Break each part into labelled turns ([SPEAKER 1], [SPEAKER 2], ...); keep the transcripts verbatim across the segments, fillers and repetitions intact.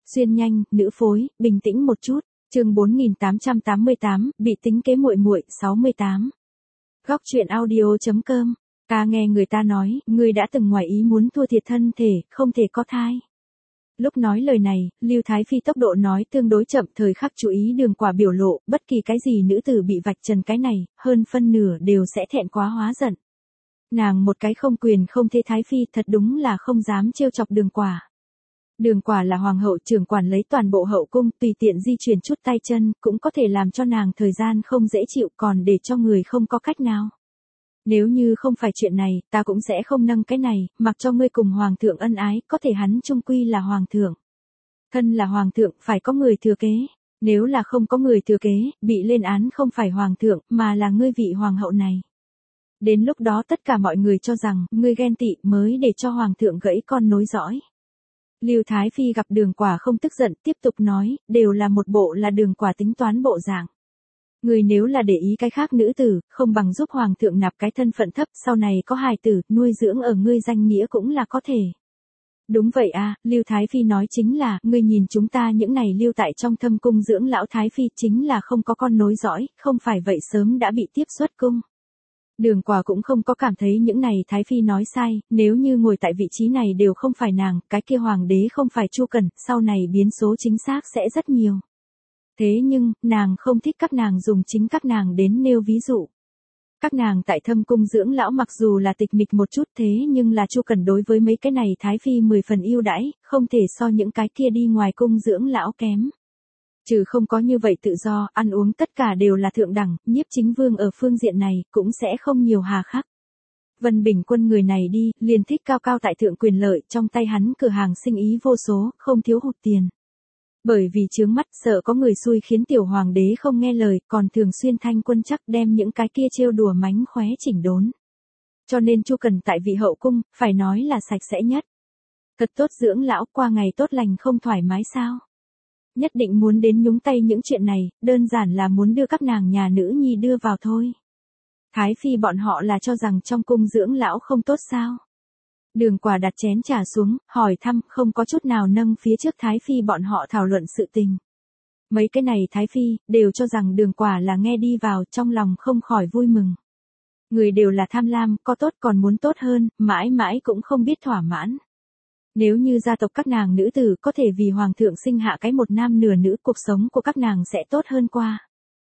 [SPEAKER 1] Xuyên nhanh, nữ phối, bình tĩnh một chút. Chương bốn nghìn tám trăm tám mươi tám, bị tính kế muội muội, sáu mươi tám. Góc truyện audio.com. Ta nghe người ta nói, ngươi đã từng ngoài ý muốn thua thiệt thân thể, không thể có thai. Lúc nói lời này, Lưu Thái Phi tốc độ nói tương đối chậm, thời khắc chú ý Đường Quả biểu lộ, bất kỳ cái gì nữ tử bị vạch trần cái này, hơn phân nửa đều sẽ thẹn quá hóa giận. Nàng một cái không quyền không thế Thái Phi thật đúng là không dám trêu chọc Đường Quả. Đường Quả là hoàng hậu trưởng quản lấy toàn bộ hậu cung, tùy tiện di chuyển chút tay chân, cũng có thể làm cho nàng thời gian không dễ chịu, còn để cho người không có cách nào. Nếu như không phải chuyện này, ta cũng sẽ không nâng cái này, mặc cho ngươi cùng hoàng thượng ân ái, có thể hắn chung quy là hoàng thượng. Thân là hoàng thượng, phải có người thừa kế. Nếu là không có người thừa kế, bị lên án không phải hoàng thượng, mà là ngươi vị hoàng hậu này. Đến lúc đó tất cả mọi người cho rằng, ngươi ghen tị mới để cho hoàng thượng gãy con nối dõi. Lưu Thái Phi gặp Đường Quả không tức giận, tiếp tục nói, đều là một bộ là Đường Quả tính toán bộ dạng. Người nếu là để ý cái khác nữ tử, không bằng giúp hoàng thượng nạp cái thân phận thấp, sau này có hài tử, nuôi dưỡng ở ngươi danh nghĩa cũng là có thể. Đúng vậy à, Lưu Thái Phi nói chính là, ngươi nhìn chúng ta những này lưu tại trong thâm cung dưỡng lão Thái Phi chính là không có con nối dõi, không phải vậy sớm đã bị tiếp xuất cung. Đường Quả cũng không có cảm thấy những này Thái Phi nói sai, nếu như ngồi tại vị trí này đều không phải nàng, cái kia hoàng đế không phải Chu Cẩn, sau này biến số chính xác sẽ rất nhiều. Thế nhưng, nàng không thích các nàng dùng chính các nàng đến nêu ví dụ. Các nàng tại thâm cung dưỡng lão mặc dù là tịch mịch một chút thế nhưng là Chu Cẩn đối với mấy cái này Thái Phi mười phần ưu đãi, không thể so những cái kia đi ngoài cung dưỡng lão kém. Trừ không có như vậy tự do, ăn uống tất cả đều là thượng đẳng, Nhiếp Chính Vương ở phương diện này, cũng sẽ không nhiều hà khắc. Vân Bình Quân người này đi, liền thích cao cao tại thượng quyền lợi, trong tay hắn cửa hàng sinh ý vô số, không thiếu hụt tiền. Bởi vì chướng mắt sợ có người xui khiến tiểu hoàng đế không nghe lời, còn thường xuyên thanh quân chắc đem những cái kia trêu đùa mánh khóe chỉnh đốn. Cho nên Chu Cẩn tại vị hậu cung, phải nói là sạch sẽ nhất. Thật tốt dưỡng lão, qua ngày tốt lành không thoải mái sao? Nhất định muốn đến nhúng tay những chuyện này, đơn giản là muốn đưa các nàng nhà nữ nhi đưa vào thôi. Thái Phi bọn họ là cho rằng trong cung dưỡng lão không tốt sao? Đường Quả đặt chén trà xuống, hỏi thăm, không có chút nào nâng phía trước Thái Phi bọn họ thảo luận sự tình. Mấy cái này Thái Phi, đều cho rằng Đường Quả là nghe đi vào, trong lòng không khỏi vui mừng. Người đều là tham lam, có tốt còn muốn tốt hơn, mãi mãi cũng không biết thỏa mãn. Nếu như gia tộc các nàng nữ tử có thể vì hoàng thượng sinh hạ cái một nam nửa nữ, cuộc sống của các nàng sẽ tốt hơn qua.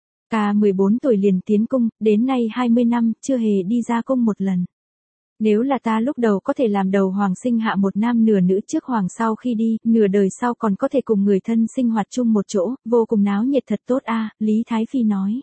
[SPEAKER 1] Ta mười bốn tuổi liền tiến cung, đến nay hai mươi năm, chưa hề đi ra cung một lần. Nếu là ta lúc đầu có thể làm đầu hoàng sinh hạ một nam nửa nữ trước hoàng sau khi đi, nửa đời sau còn có thể cùng người thân sinh hoạt chung một chỗ, vô cùng náo nhiệt thật tốt a, Lý Thái Phi nói.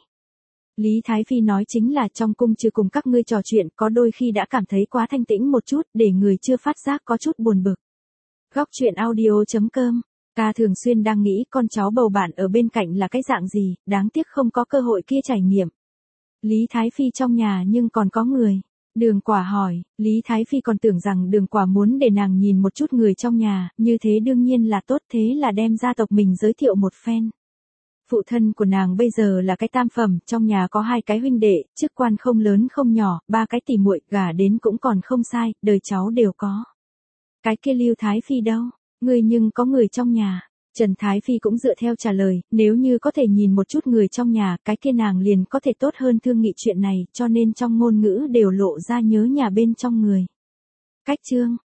[SPEAKER 1] Lý Thái Phi nói chính là trong cung trừ cùng các ngươi trò chuyện, có đôi khi đã cảm thấy quá thanh tĩnh một chút, để người chưa phát giác có chút buồn bực. Góc truyện audio.com. Ta thường xuyên đang nghĩ con cháu bầu bạn ở bên cạnh là cái dạng gì, đáng tiếc không có cơ hội kia trải nghiệm. Lý Thái Phi trong nhà nhưng còn có người. Đường Quả hỏi, Lý Thái Phi còn tưởng rằng Đường Quả muốn để nàng nhìn một chút người trong nhà, như thế đương nhiên là tốt, thế là đem gia tộc mình giới thiệu một phen. Phụ thân của nàng bây giờ là cái tam phẩm, trong nhà có hai cái huynh đệ, chức quan không lớn không nhỏ, ba cái tỉ muội, gả đến cũng còn không sai, đời cháu đều có. Cái kia Lưu Thái Phi đâu, người nhưng có người trong nhà. Trần Thái Phi cũng dựa theo trả lời, nếu như có thể nhìn một chút người trong nhà, cái kia nàng liền có thể tốt hơn thương nghị chuyện này, cho nên trong ngôn ngữ đều lộ ra nhớ nhà bên trong người. Cách chương,